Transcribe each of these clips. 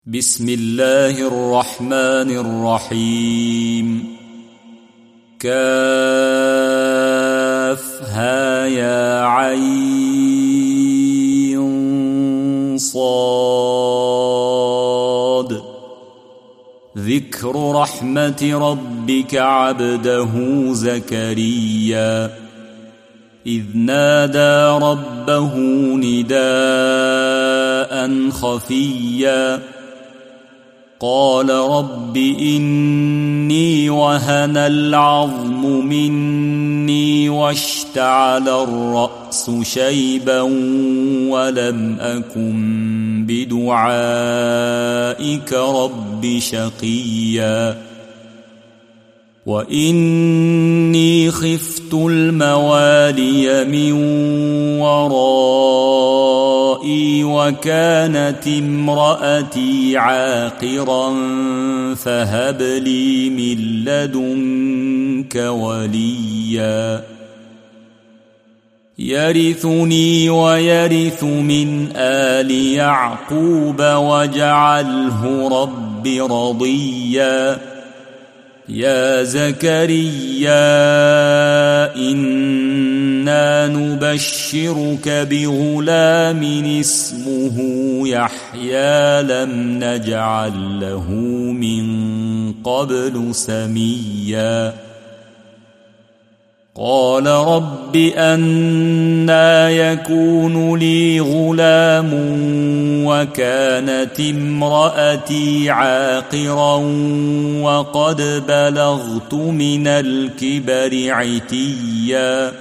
بسم الله الرحمن الرحيم. كافها يا عين صاد. ذكر رحمة ربك عبده زكريا إذ نادى ربه نداء خفيا قال رب إني وهن العظم مني واشتعل الرأس شيبا ولم أكن بدعائك رب شقيا وإني خفت الموالي من ورائي وكانت امرأتي عاقرا فهب لي من لدنك وليا يرثني ويرث من آل يعقوب واجعله رب رضيا يا زكريا إنا نبشرك بغلام اسمه يحيى لم نجعل له من قبل سميا قال رب أنى يكون لي غلام وكانت امرأتي عاقرا وقد بلغت من الكبر عتيا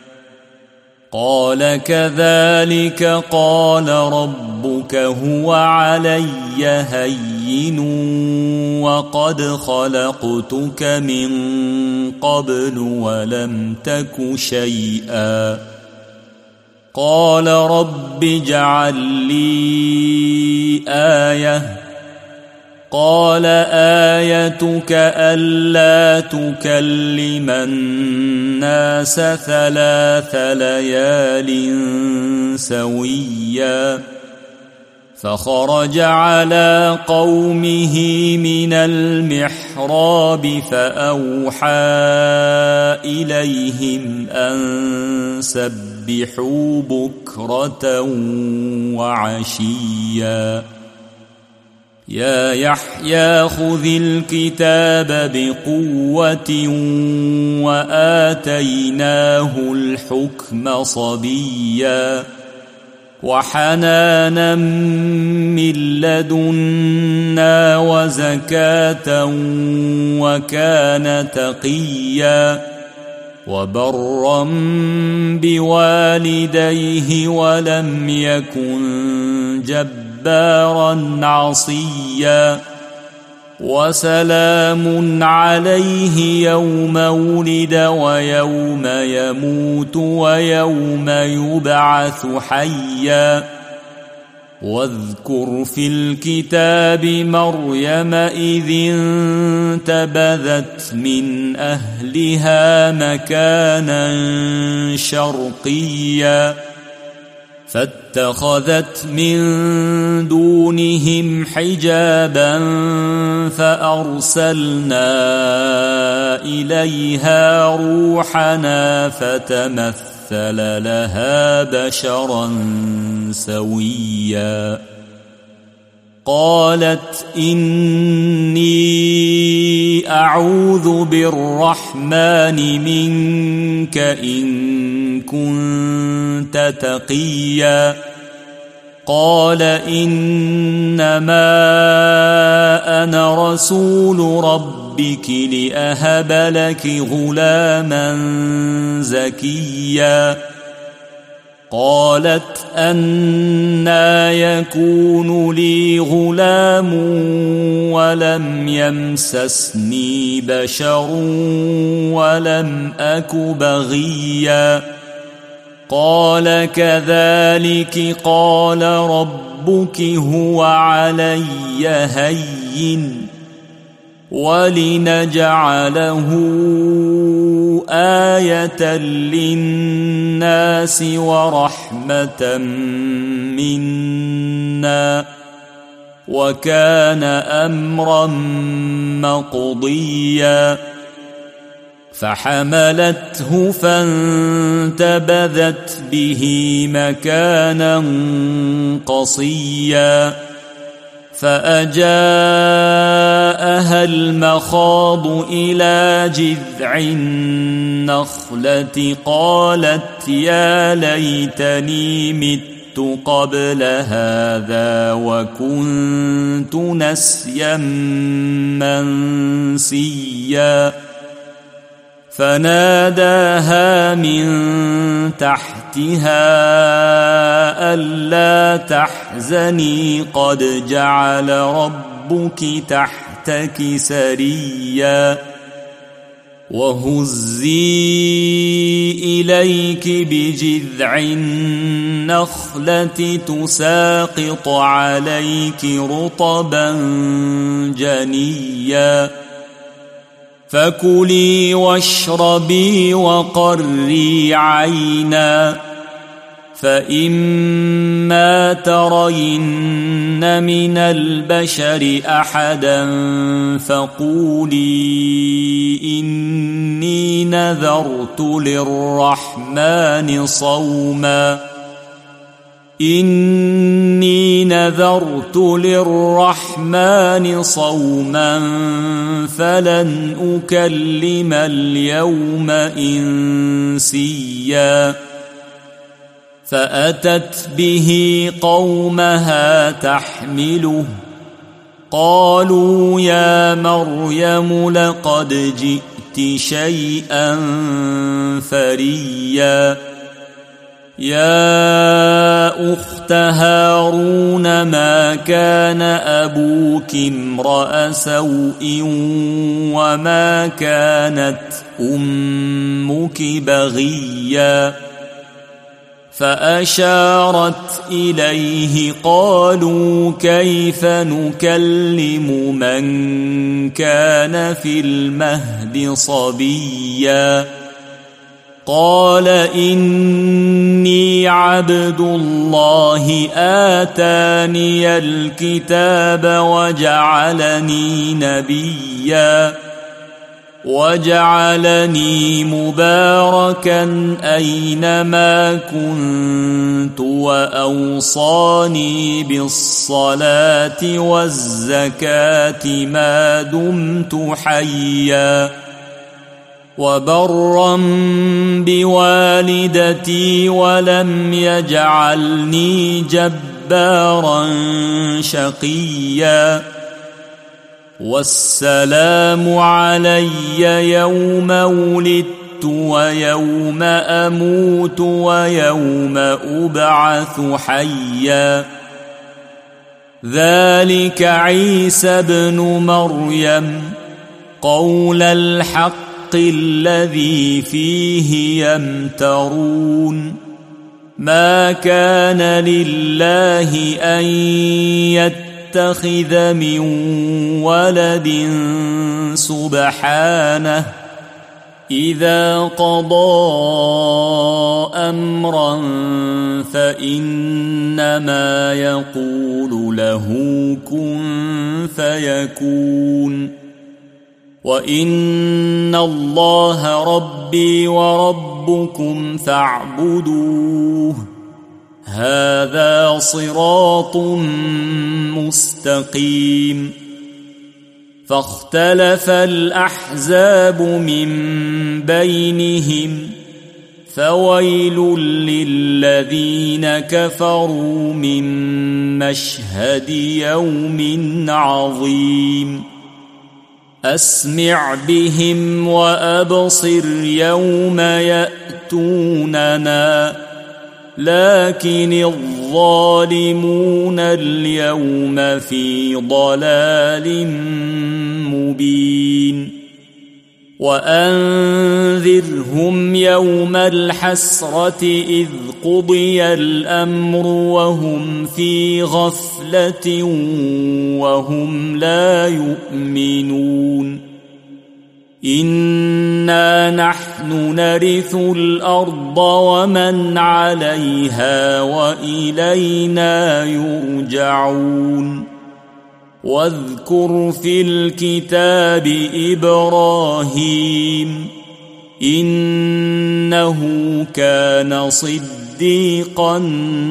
قال كذلك قال ربك هو علي هين وقد خلقتك من قبل ولم تك شيئا قال رب اجعل لي آية قال آيتك ألا تكلم الناس 3 ليال سويا فخرج على قومه من المحراب فأوحى إليهم أن سبحوا بكرة وعشيا يا يحيى خذ الكتاب بقوة وآتيناه الحكم صبيا وحنانا من لدنا وزكاة وكان تقيا وبرا بوالديه ولم يكن جبارا عصيا وسلام عليه يوم ولد ويوم يموت ويوم يبعث حيا واذكر في الكتاب مريم إذ انتبذت من أهلها مكانا شرقيا فاتخذت من دونهم حجابا فأرسلنا إليها روحنا فتمثل لها بشرا سويا قالت إني أعوذ بالرحمن منك إن كنت تقيا قال إنما أنا رسول ربك لأهب لك غلاما زكيا قالت أنى يكون لي غلام ولم يمسسني بشر ولم أك بغيا قال كذلك قال ربك هو علي هين ولنجعله آية للناس ورحمة منا وكان أمرا مقضيا فحملته فانتبذت به مكانا قصيا فأجاءها المخاض إلى جذع النخلة قالت يا ليتني مت قبل هذا وكنت نسيا منسيا فناداها من تحتها ألا تحزني قد جعل ربك تحتك سريا وهزي إليك بجذع النخلة تساقط عليك رطبا جنيا فكلي واشربي وقري عينا فإما ترين من البشر أحدا فقولي إني نذرت للرحمن صوما فلن أكلم اليوم إنسيا فأتت به قومها تحمله قالوا يا مريم لقد جئت شيئا فريا يا أخت هارون ما كان أبوك امرأ سوء وما كانت أمك بغيا فأشارت إليه قالوا كيف نكلم من كان في المهد صبيا قال إني عبد الله آتاني الكتاب وجعلني مباركا أينما كنت وأوصاني بالصلاة والزكاة ما دمت حيا وبرا بوالدتي ولم يجعلني جبارا شقيا والسلام علي يوم ولدت ويوم أموت ويوم أبعث حيا ذلك عيسى ابن مريم قول الحق الذي فيه يمترون ما كان لله أن يتخذ من ولد سبحانه إذا قضى أمرا فإنما يقول له كن فيكون وإن الله ربي وربكم فاعبدوه هذا صراط مستقيم فاختلف الأحزاب من بينهم فويل للذين كفروا من مشهد يوم عظيم أسمع بهم وأبصر يوم يأتوننا لكن الظالمون اليوم في ضلال مبين وأنذرهم يوم الحسرة إذ قضي الأمر وهم في غفلة وهم لا يؤمنون إنا نحن نرث الأرض ومن عليها وإلينا يرجعون واذكر في الكتاب إبراهيم إنه كان صديقا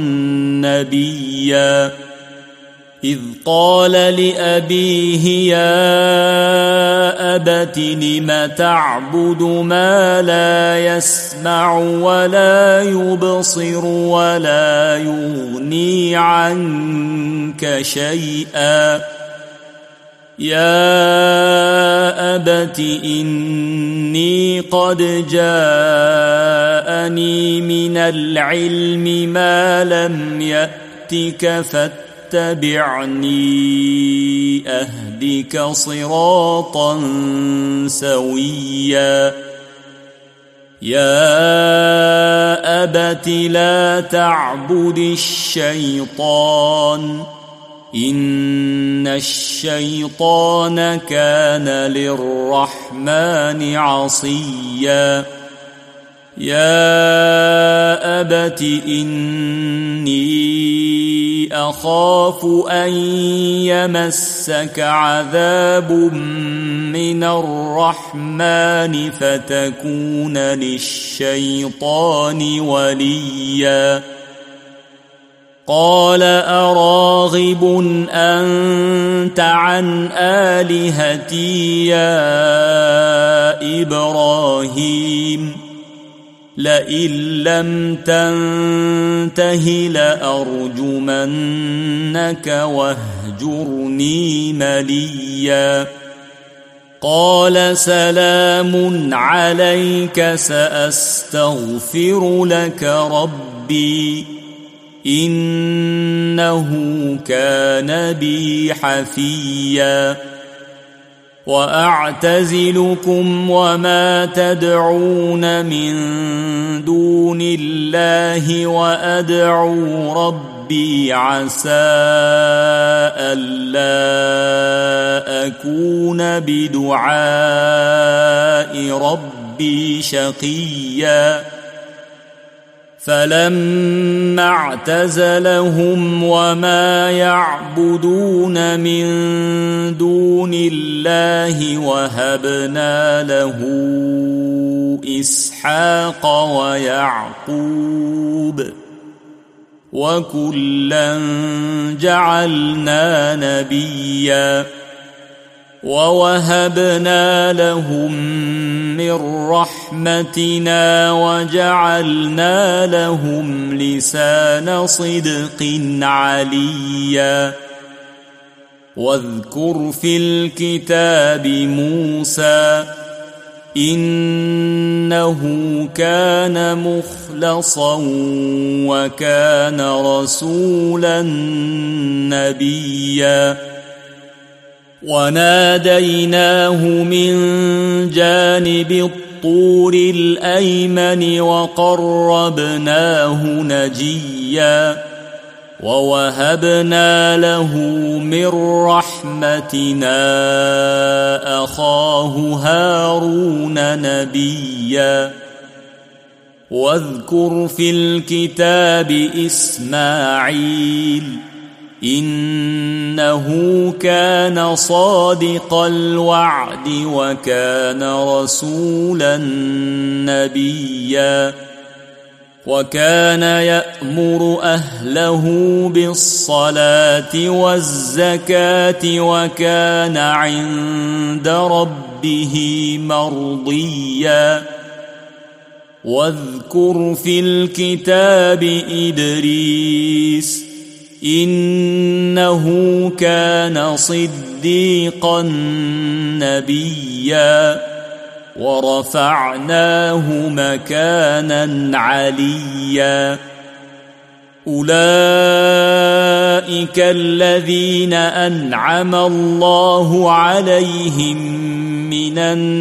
نبيا إذ قال لأبيه يا أبت لم تعبد ما لا يسمع ولا يبصر ولا يغني عنك شيئا يا أبت إني قد جاءني من العلم ما لم يأتك فاتبعني أهدك صراطا سويا يا أبت لا تعبد الشيطان إن الشيطان كان للرحمن عصيا يا أبت إني أخاف أن يمسك عذاب من الرحمن فتكون للشيطان وليا قال أراغب أنت عن آلهتي يا إبراهيم لئن لم تنته لأرجمنك واهجرني مليا قال سلام عليك سأستغفر لك ربي إنه كان بي حفيا وأعتزلكم وما تدعون من دون الله وأدعو ربي عسى ألا أكون بدعاء ربي شقيا فلما اعتزلهم وما يعبدون من دون الله وهبنا له إسحاق ويعقوب وكلا جعلنا نبيا ووهبنا لهم من رحمتنا وجعلنا لهم لسان صدق عليا واذكر في الكتاب موسى إنه كان مخلصا وكان رسولا نبيا وناديناه من جانب الطور الأيمن وقربناه نجيا ووهبنا له من رحمتنا أخاه هارون نبيا واذكر في الكتاب إسماعيل إنه كان صادق الوعد وكان رسولا نبيا وكان يأمر أهله بالصلاة والزكاة وكان عند ربه مرضيا واذكر في الكتاب إدريس إنه كان صديقا نبيا ورفعناه مكانا عليا أولئك الذين أنعم الله عليهم من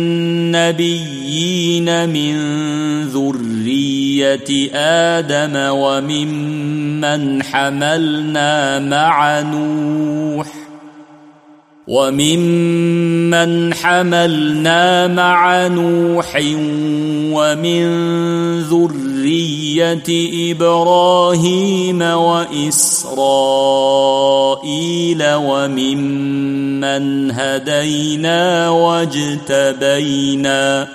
النبيين من ذرية آدم وممن حملنا مع نوح ومن ذرية ذرية إبراهيم وإسرائيل وممن هدينا واجتبينا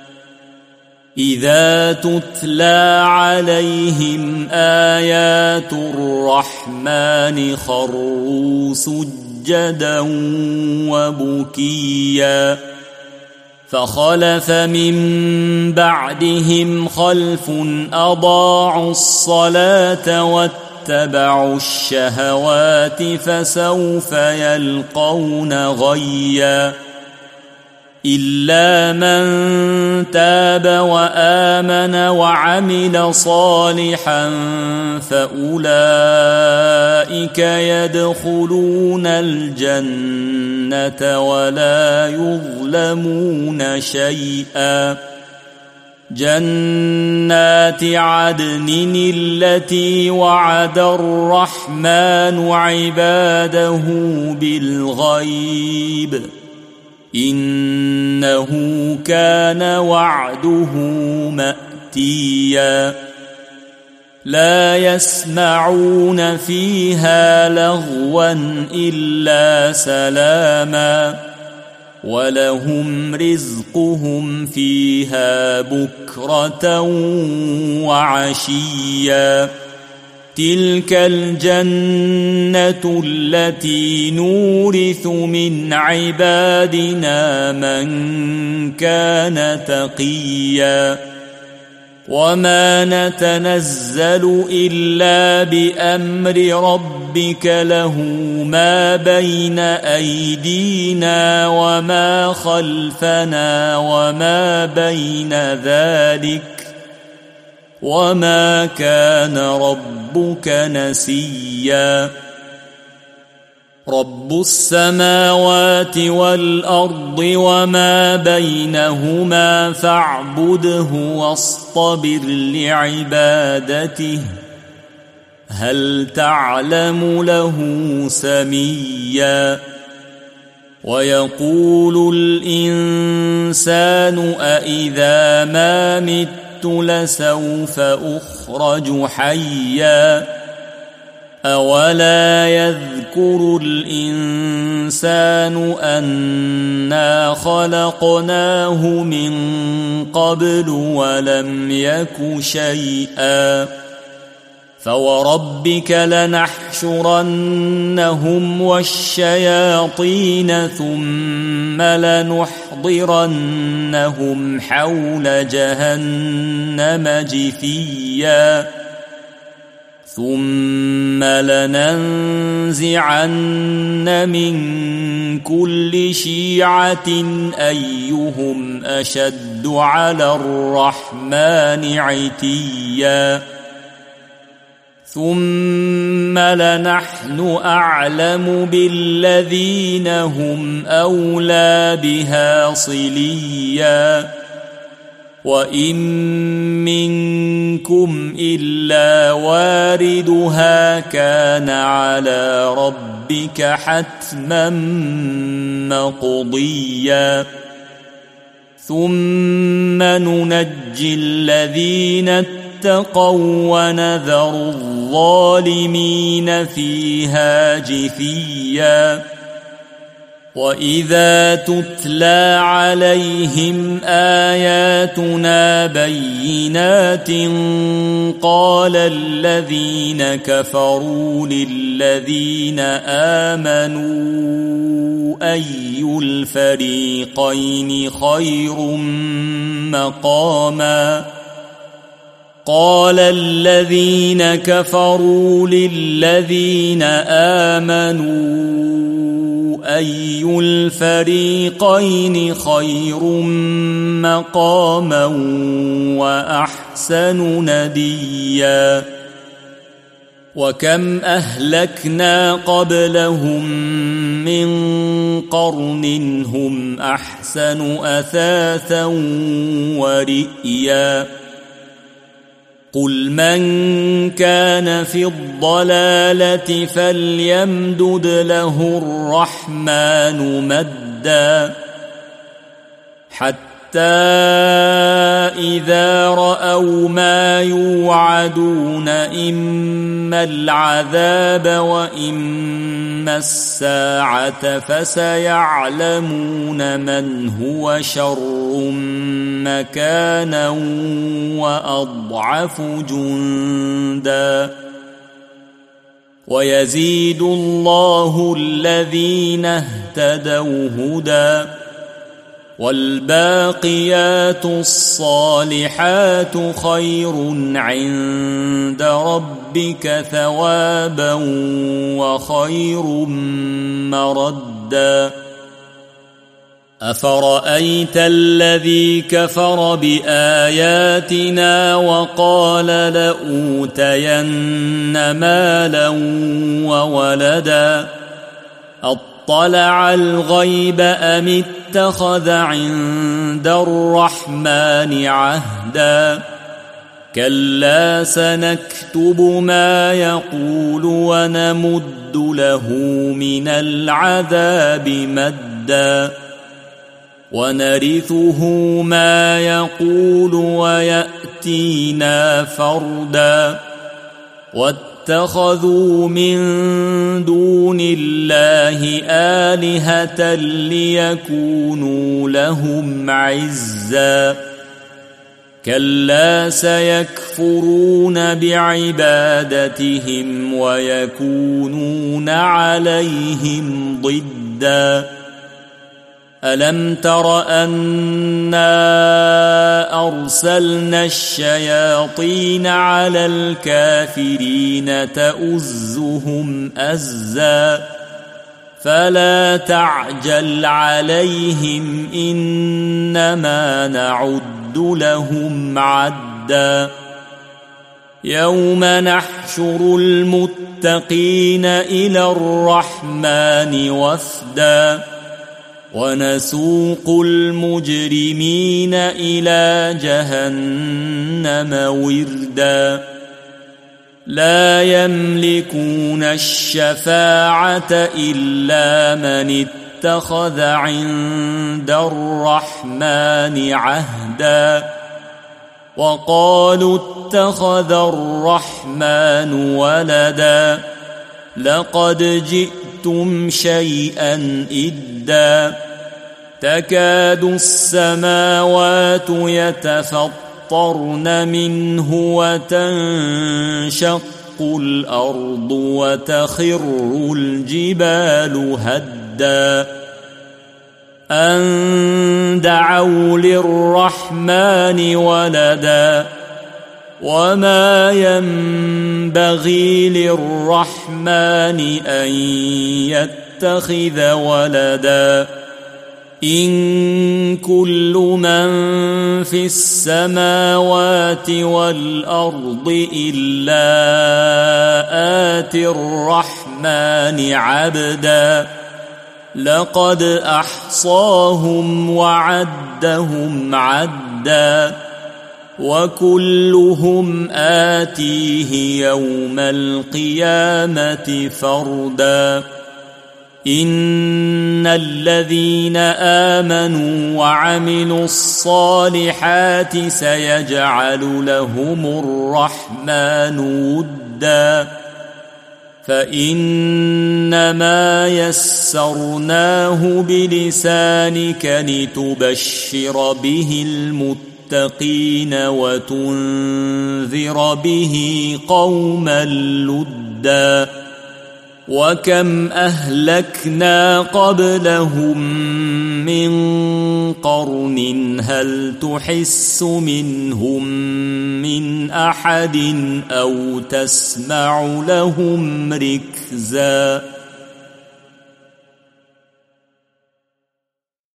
إذا تتلى عليهم آيات الرحمن خروا سجدا وبكيا فخلف من بعدهم خلف أضاعوا الصلاة واتبعوا الشهوات فسوف يلقون غيا إلا من تاب وآمن وعمل صالحا فأولئك يدخلون الجنة ولا يظلمون شيئا جنات عدن التي وعد الرحمن عباده بالغيب إنه كان وعده مأتيا لا يسمعون فيها لغوا إلا سلاما ولهم رزقهم فيها بكرة وعشيا تلك الجنة التي نورث من عبادنا من كان تقيا وما نتنزل إلا بأمر ربك له ما بين أيدينا وما خلفنا وما بين ذلك وما كان ربك نسيا رب السماوات والأرض وما بينهما فاعبده واصطبر لعبادته هل تعلم له سميا ويقول الإنسان أإذا ما مت لسوف أخرج حيا أولا يذكر الإنسان أنا خلقناه من قبل ولم يك شيئا فوربك لنحشرنهم والشياطين ثم لنحضرنهم حول جهنم جثيا ثم لننزعن من كل شيعة أيهم أشد على الرحمن عتيا ثم لنحن أعلم بالذين هم أولى بها صليا وإن منكم إلا واردها كان على ربك حتما مقضيا ثم ننجي الذين اتقوا ونذر الظالمين فيها جثيا وإذا تتلى عليهم آياتنا بينات قال الذين كفروا للذين آمنوا أي الفريقين خير مقاما قال الذين كفروا للذين آمنوا أي الفريقين خير مقاما وأحسن نديا وكم أهلكنا قبلهم من قرن هم أحسن أثاثا ورئيا قل من كان في الضلالة فليمدد له الرحمن مدا حتى إذا رأوا ما يوعدون إما العذاب وإما الساعة فسيعلمون من هو شر مكانا وأضعف جندا ويزيد الله الذين اهتدوا هدى والباقيات الصالحات خير عند ربك ثوابا وخير مردا أفرأيت الذي كفر بآياتنا وقال لأوتين مالا وولدا اطلع الغيب أم اتخذ عند الرحمن عهدا كلا سنكتب ما يقول ونمد له من العذاب مدا ونرثه ما يقول ويأتينا فردا واتخذوا من دون الله آلهة ليكونوا لهم عزا كلا سيكفرون بعبادتهم ويكونون عليهم ضدا ألم تر أنا أرسلنا الشياطين على الكافرين تؤزهم أزا فلا تعجل عليهم إنما نعد لهم عدا يوم نحشر المتقين إلى الرحمن وفدا ونسوق المجرمين إلى جهنم وردا لا يملكون الشفاعة إلا من اتخذ عند الرحمن عهدا وقالوا اتخذ الرحمن ولدا لقد جئتم شيئا إدا تكاد السماوات يتفطرن منه وتنشق الأرض وتخر الجبال هدا أن دعوا للرحمن ولدا وما ينبغي للرحمن أن يتخذ ولدا إن كل من في السماوات والأرض إلا آتي الرحمن عبدا لقد أحصاهم وعدهم عدا وكلهم آتيه يوم القيامة فردا إن الذين آمنوا وعملوا الصالحات سيجعل لهم الرحمن ودا فإنما يسرناه بلسانك لتبشر به المتقين وتنذر به قوما لدا وكم أهلكنا قبلهم من قرن هل تحس منهم من أحد أو تسمع لهم ركزا